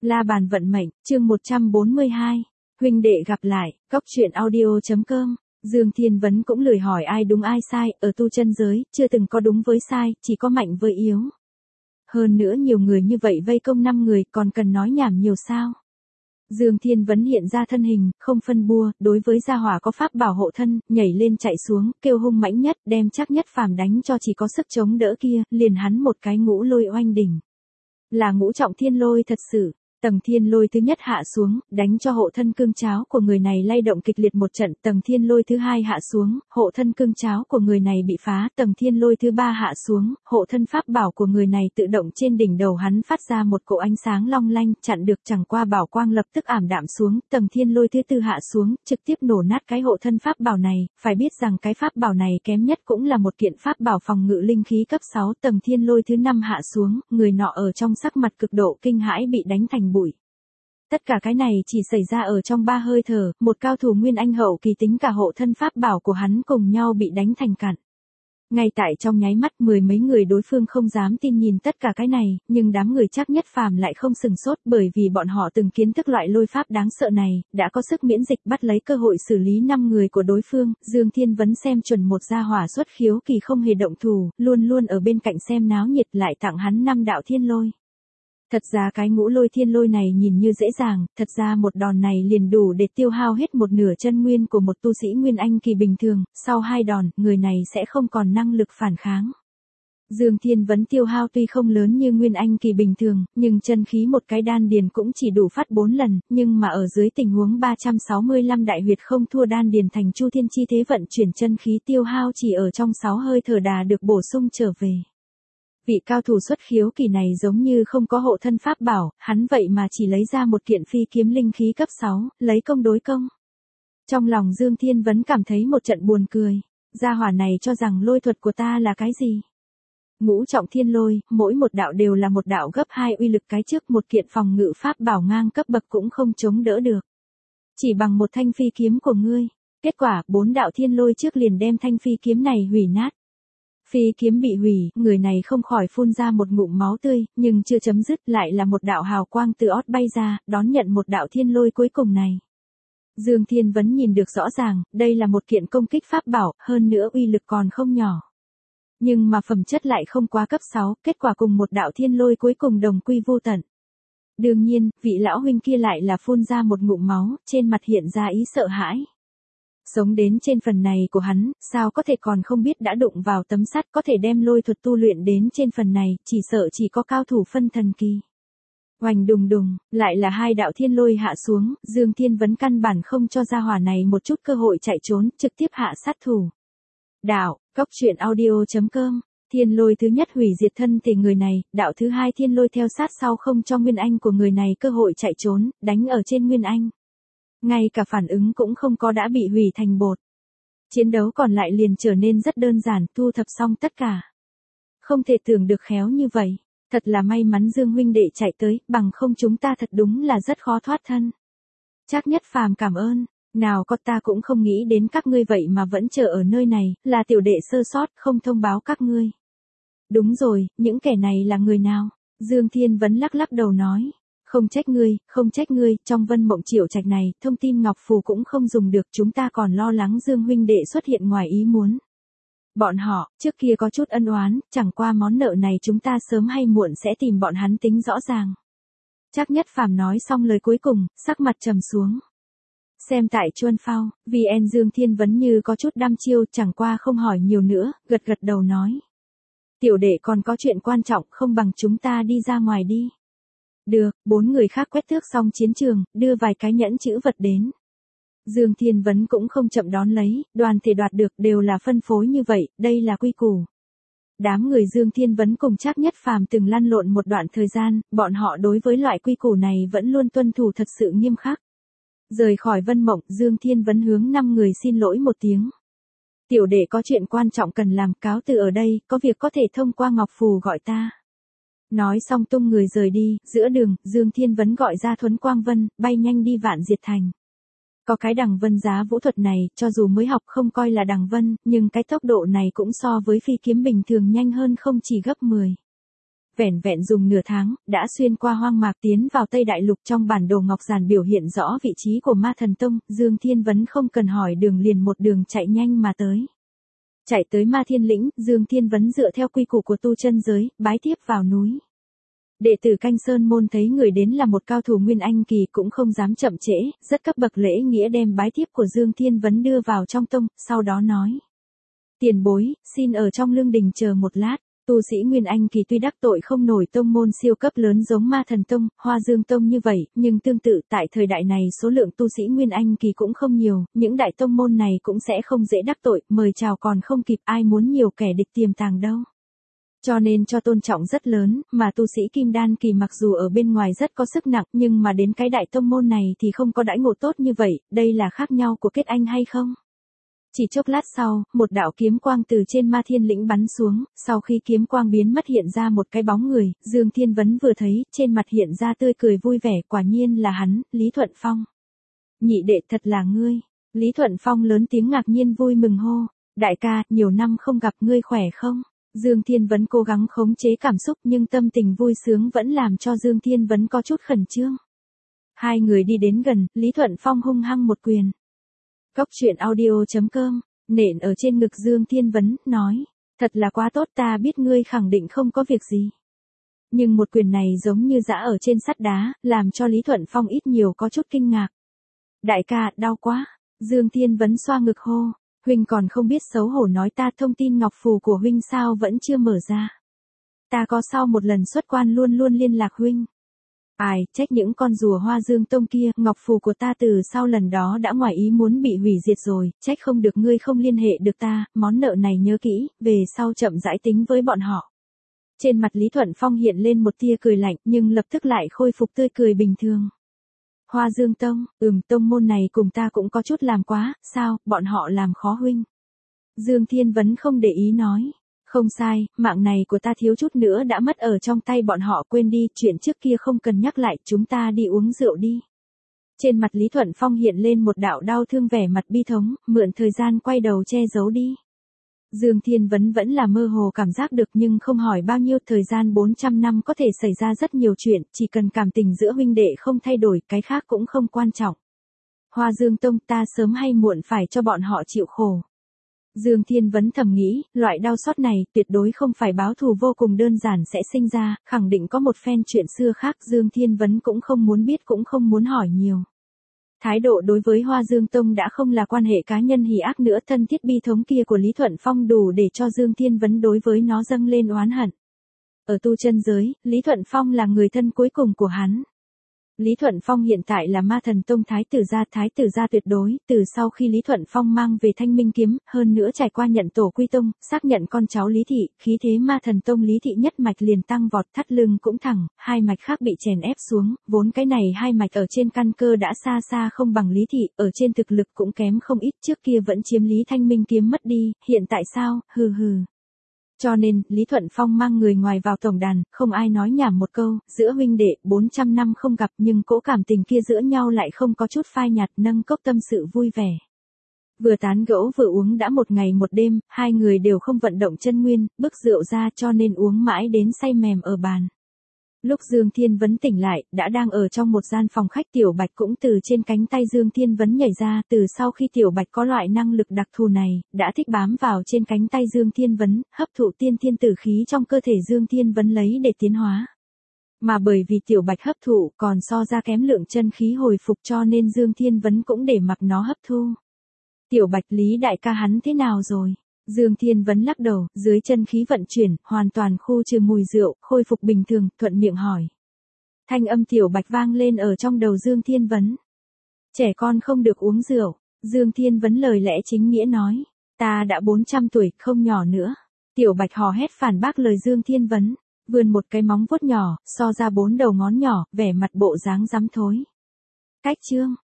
La bàn vận mệnh, chương 142. Huynh đệ gặp lại, Cóc truyện audio.com. Dương Thiên Vấn cũng lười hỏi ai đúng ai sai, ở tu chân giới, chưa từng có đúng với sai, chỉ có mạnh với yếu. Hơn nữa nhiều người như vậy vây công 5 người, còn cần nói nhảm nhiều sao? Dương Thiên Vấn hiện ra thân hình, không phân bua, đối với gia hỏa có pháp bảo hộ thân, nhảy lên chạy xuống, kêu hung mãnh nhất, đem chắc nhất phàm đánh cho chỉ có sức chống đỡ kia, liền hắn một cái ngũ lôi oanh đỉnh. Là ngũ trọng thiên lôi thật sự. Tầng thiên lôi thứ nhất hạ xuống, đánh cho hộ thân cương cháo của người này lay động kịch liệt một trận. Tầng thiên lôi thứ hai hạ xuống, hộ thân cương cháo của người này bị phá. Tầng thiên lôi thứ ba hạ xuống, hộ thân pháp bảo của người này tự động trên đỉnh đầu hắn phát ra một cỗ ánh sáng long lanh, chặn được chẳng qua bảo quang lập tức ảm đạm xuống. Tầng thiên lôi thứ tư hạ xuống, trực tiếp nổ nát cái hộ thân pháp bảo này. Phải biết rằng cái pháp bảo này kém nhất cũng là một kiện pháp bảo phòng ngự linh khí cấp 6. Tầng thiên lôi thứ năm hạ xuống, người nọ ở trong sắc mặt cực độ kinh hãi bị đánh thành bụi. Tất cả cái này chỉ xảy ra ở trong 3 hơi thở, một cao thủ nguyên anh hậu kỳ tính cả hộ thân pháp bảo của hắn cùng nhau bị đánh thành cặn. Ngay tại trong nháy mắt mười mấy người đối phương không dám tin nhìn tất cả cái này, nhưng đám người chắc nhất phàm lại không sừng sốt bởi vì bọn họ từng kiến thức loại lôi pháp đáng sợ này, đã có sức miễn dịch bắt lấy cơ hội xử lý 5 người của đối phương. Dương Thiên Vấn xem chuẩn một gia hỏa xuất khiếu kỳ không hề động thủ, luôn luôn ở bên cạnh xem náo nhiệt lại tặng hắn 5 đạo thiên lôi. Thật ra cái ngũ lôi thiên lôi này nhìn như dễ dàng, thật ra một đòn này liền đủ để tiêu hao hết một nửa chân nguyên của một tu sĩ nguyên anh kỳ bình thường, sau 2 đòn, người này sẽ không còn năng lực phản kháng. Dương Thiên Vấn tiêu hao tuy không lớn như nguyên anh kỳ bình thường, nhưng chân khí một cái đan điền cũng chỉ đủ phát 4 lần, nhưng mà ở dưới tình huống 365 đại huyệt không thua đan điền thành chu thiên chi thế vận chuyển chân khí tiêu hao chỉ ở trong 6 hơi thở đà được bổ sung trở về. Vị cao thủ xuất khiếu kỳ này giống như không có hộ thân pháp bảo, hắn vậy mà chỉ lấy ra một kiện phi kiếm linh khí cấp 6, lấy công đối công. Trong lòng Dương Thiên Vấn cảm thấy một trận buồn cười, gia hỏa này cho rằng lôi thuật của ta là cái gì? Ngũ trọng thiên lôi, mỗi một đạo đều là một đạo gấp 2 uy lực, cái trước một kiện phòng ngự pháp bảo ngang cấp bậc cũng không chống đỡ được. Chỉ bằng một thanh phi kiếm của ngươi, kết quả 4 đạo thiên lôi trước liền đem thanh phi kiếm này hủy nát. Phi kiếm bị hủy, người này không khỏi phun ra một ngụm máu tươi, nhưng chưa chấm dứt lại là một đạo hào quang từ ót bay ra, đón nhận một đạo thiên lôi cuối cùng này. Dương Thiên Vấn nhìn được rõ ràng, đây là một kiện công kích pháp bảo, hơn nữa uy lực còn không nhỏ. Nhưng mà phẩm chất lại không quá cấp 6, kết quả cùng một đạo thiên lôi cuối cùng đồng quy vô tận. Đương nhiên, vị lão huynh kia lại là phun ra một ngụm máu, trên mặt hiện ra ý sợ hãi. Sống đến trên phần này của hắn, sao có thể còn không biết đã đụng vào tấm sắt có thể đem lôi thuật tu luyện đến trên phần này, chỉ sợ chỉ có cao thủ phân thần kỳ. Oành đùng đùng, lại là 2 đạo thiên lôi hạ xuống, Dương Thiên Vấn căn bản không cho gia hỏa này một chút cơ hội chạy trốn, trực tiếp hạ sát thủ. Đạo, Cóc truyện audio.com, thiên lôi thứ nhất hủy diệt thân thể người này, đạo thứ hai thiên lôi theo sát sau không cho nguyên anh của người này cơ hội chạy trốn, đánh ở trên nguyên anh. Ngay cả phản ứng cũng không có đã bị hủy thành bột. Chiến đấu còn lại liền trở nên rất đơn giản, thu thập xong tất cả. Không thể tưởng được khéo như vậy, thật là may mắn Dương huynh đệ chạy tới, bằng không chúng ta thật đúng là rất khó thoát thân. Chắc nhất phàm cảm ơn, nào có ta cũng không nghĩ đến các ngươi vậy mà vẫn chờ ở nơi này, là tiểu đệ sơ sót, không thông báo các ngươi. Đúng rồi, những kẻ này là người nào? Dương Thiên Vấn lắc lắc đầu nói. Không trách ngươi, trong Vân Mộng Triệu Trạch này, thông tin ngọc phù cũng không dùng được, chúng ta còn lo lắng Dương huynh đệ xuất hiện ngoài ý muốn. Bọn họ, trước kia có chút ân oán, chẳng qua món nợ này chúng ta sớm hay muộn sẽ tìm bọn hắn tính rõ ràng. Chắc nhất phàm nói xong lời cuối cùng, sắc mặt trầm xuống. Xem tại Chuân Phao, VN Dương Thiên Vấn như có chút đăm chiêu, chẳng qua không hỏi nhiều nữa, gật đầu nói. Tiểu đệ còn có chuyện quan trọng, không bằng chúng ta đi ra ngoài đi. Được, 4 người khác quét thước xong chiến trường, đưa vài cái nhẫn chữ vật đến. Dương Thiên Vấn cũng không chậm đón lấy, đoàn thể đoạt được đều là phân phối như vậy, đây là quy củ. Đám người Dương Thiên Vấn cùng Trác Nhất Phàm từng lăn lộn một đoạn thời gian, bọn họ đối với loại quy củ này vẫn luôn tuân thủ thật sự nghiêm khắc. Rời khỏi Vân Mộng, Dương Thiên Vấn hướng 5 người xin lỗi một tiếng. Tiểu đệ có chuyện quan trọng cần làm, cáo từ ở đây, có việc có thể thông qua ngọc phù gọi ta. Nói xong tung người rời đi, giữa đường, Dương Thiên Vấn gọi ra Thuấn Quang Vân, bay nhanh đi Vạn Diệt Thành. Có cái đằng vân giá vũ thuật này, cho dù mới học không coi là đằng vân, nhưng cái tốc độ này cũng so với phi kiếm bình thường nhanh hơn không chỉ gấp 10. vẻn vẹn dùng nửa tháng, đã xuyên qua hoang mạc tiến vào Tây Đại Lục. Trong bản đồ ngọc giản biểu hiện rõ vị trí của Ma Thần Tông, Dương Thiên Vấn không cần hỏi đường liền một đường chạy nhanh mà tới. Chạy tới Ma Thiên Lĩnh, Dương Thiên Vấn dựa theo quy củ của tu chân giới, bái tiếp vào núi. Đệ tử Canh Sơn môn thấy người đến là một cao thủ Nguyên Anh kỳ cũng không dám chậm trễ, rất cấp bậc lễ nghĩa đem bái tiếp của Dương Thiên Vấn đưa vào trong tông, sau đó nói. Tiền bối, xin ở trong lương đình chờ một lát. Tu sĩ Nguyên Anh kỳ tuy đắc tội không nổi tông môn siêu cấp lớn giống Ma Thần Tông, Hoa Dương Tông như vậy, nhưng tương tự tại thời đại này số lượng tu sĩ Nguyên Anh kỳ cũng không nhiều, những đại tông môn này cũng sẽ không dễ đắc tội, mời chào còn không kịp, ai muốn nhiều kẻ địch tiềm tàng đâu. Cho nên cho tôn trọng rất lớn, mà tu sĩ Kim Đan kỳ mặc dù ở bên ngoài rất có sức nặng nhưng mà đến cái đại tông môn này thì không có đãi ngộ tốt như vậy, đây là khác nhau của kết anh hay không? Chỉ chốc lát sau, một đạo kiếm quang từ trên Ma Thiên Lĩnh bắn xuống, sau khi kiếm quang biến mất hiện ra một cái bóng người, Dương Thiên Vấn vừa thấy, trên mặt hiện ra tươi cười vui vẻ, quả nhiên là hắn, Lý Thuận Phong. Nhị đệ thật là ngươi. Lý Thuận Phong lớn tiếng ngạc nhiên vui mừng hô, đại ca, nhiều năm không gặp, ngươi khỏe không? Dương Thiên Vấn cố gắng khống chế cảm xúc nhưng tâm tình vui sướng vẫn làm cho Dương Thiên Vấn có chút khẩn trương. Hai người đi đến gần, Lý Thuận Phong hung hăng một quyền. Cốc truyện audio.com, nện ở trên ngực Dương Thiên Vấn, nói, thật là quá tốt, ta biết ngươi khẳng định không có việc gì. Nhưng một quyền này giống như giã ở trên sắt đá, làm cho Lý Thuận Phong ít nhiều có chút kinh ngạc. Đại ca, đau quá. Dương Thiên Vấn xoa ngực hô, huynh còn không biết xấu hổ nói ta thông tin ngọc phù của huynh sao vẫn chưa mở ra. Ta có sau một lần xuất quan luôn luôn liên lạc huynh. Ai, trách những con rùa Hoa Dương Tông kia, ngọc phù của ta từ sau lần đó đã ngoài ý muốn bị hủy diệt rồi, trách không được ngươi không liên hệ được ta, món nợ này nhớ kỹ, về sau chậm rãi tính với bọn họ. Trên mặt Lý Thuận Phong hiện lên một tia cười lạnh nhưng lập tức lại khôi phục tươi cười bình thường. Hoa Dương Tông, tông môn này cùng ta cũng có chút làm quá, sao, bọn họ làm khó huynh. Dương Thiên Vấn không để ý nói. Không sai, mạng này của ta thiếu chút nữa đã mất ở trong tay bọn họ, quên đi, chuyện trước kia không cần nhắc lại, chúng ta đi uống rượu đi. Trên mặt Lý Thuận Phong hiện lên một đạo đau thương vẻ mặt bi thống, mượn thời gian quay đầu che giấu đi. Dương Thiên Vấn vẫn là mơ hồ cảm giác được nhưng không hỏi bao nhiêu, thời gian 400 năm có thể xảy ra rất nhiều chuyện, chỉ cần cảm tình giữa huynh đệ không thay đổi, cái khác cũng không quan trọng. Hoa Dương Tông ta sớm hay muộn phải cho bọn họ chịu khổ. Dương Thiên Vấn thầm nghĩ, loại đau xót này tuyệt đối không phải báo thù vô cùng đơn giản sẽ sinh ra, khẳng định có một phen chuyện xưa khác, Dương Thiên Vấn cũng không muốn biết cũng không muốn hỏi nhiều. Thái độ đối với Hoa Dương Tông đã không là quan hệ cá nhân hỉ ác nữa, thân thiết bi thống kia của Lý Thuận Phong đủ để cho Dương Thiên Vấn đối với nó dâng lên oán hận. Ở tu chân giới, Lý Thuận Phong là người thân cuối cùng của hắn. Lý Thuận Phong hiện tại là Ma Thần Tông thái tử gia tuyệt đối, từ sau khi Lý Thuận Phong mang về Thanh Minh kiếm, hơn nữa trải qua nhận tổ quy tông, xác nhận con cháu Lý thị, khí thế Ma Thần Tông Lý thị nhất mạch liền tăng vọt, thắt lưng cũng thẳng, hai mạch khác bị chèn ép xuống, vốn cái này hai mạch ở trên căn cơ đã xa xa không bằng Lý thị, ở trên thực lực cũng kém không ít, trước kia vẫn chiếm Lý Thanh Minh kiếm mất đi, hiện tại sao, hừ hừ. Cho nên, Lý Thuận Phong mang người ngoài vào tổng đàn, không ai nói nhảm một câu, giữa huynh đệ, 400 năm không gặp nhưng cỗ cảm tình kia giữa nhau lại không có chút phai nhạt, nâng cốc tâm sự vui vẻ. Vừa tán gẫu vừa uống đã một ngày một đêm, hai người đều không vận động chân nguyên, bức rượu ra cho nên uống mãi đến say mềm ở bàn. Lúc Dương Thiên Vấn tỉnh lại, đã đang ở trong một gian phòng khách, Tiểu Bạch cũng từ trên cánh tay Dương Thiên Vấn nhảy ra, từ sau khi Tiểu Bạch có loại năng lực đặc thù này, đã thích bám vào trên cánh tay Dương Thiên Vấn, hấp thụ tiên thiên tử khí trong cơ thể Dương Thiên Vấn lấy để tiến hóa. Mà bởi vì Tiểu Bạch hấp thụ còn so ra kém lượng chân khí hồi phục cho nên Dương Thiên Vấn cũng để mặc nó hấp thu. Tiểu Bạch, Lý đại ca hắn thế nào rồi? Dương Thiên Vấn lắc đầu, dưới chân khí vận chuyển, hoàn toàn khu trừ mùi rượu, khôi phục bình thường, thuận miệng hỏi. Thanh âm Tiểu Bạch vang lên ở trong đầu Dương Thiên Vấn. Trẻ con không được uống rượu, Dương Thiên Vấn lời lẽ chính nghĩa nói. Ta đã 400 tuổi, không nhỏ nữa. Tiểu Bạch hò hét phản bác lời Dương Thiên Vấn, vươn một cái móng vuốt nhỏ, so ra 4 đầu ngón nhỏ, vẻ mặt bộ dáng rắm thối. Cách chương.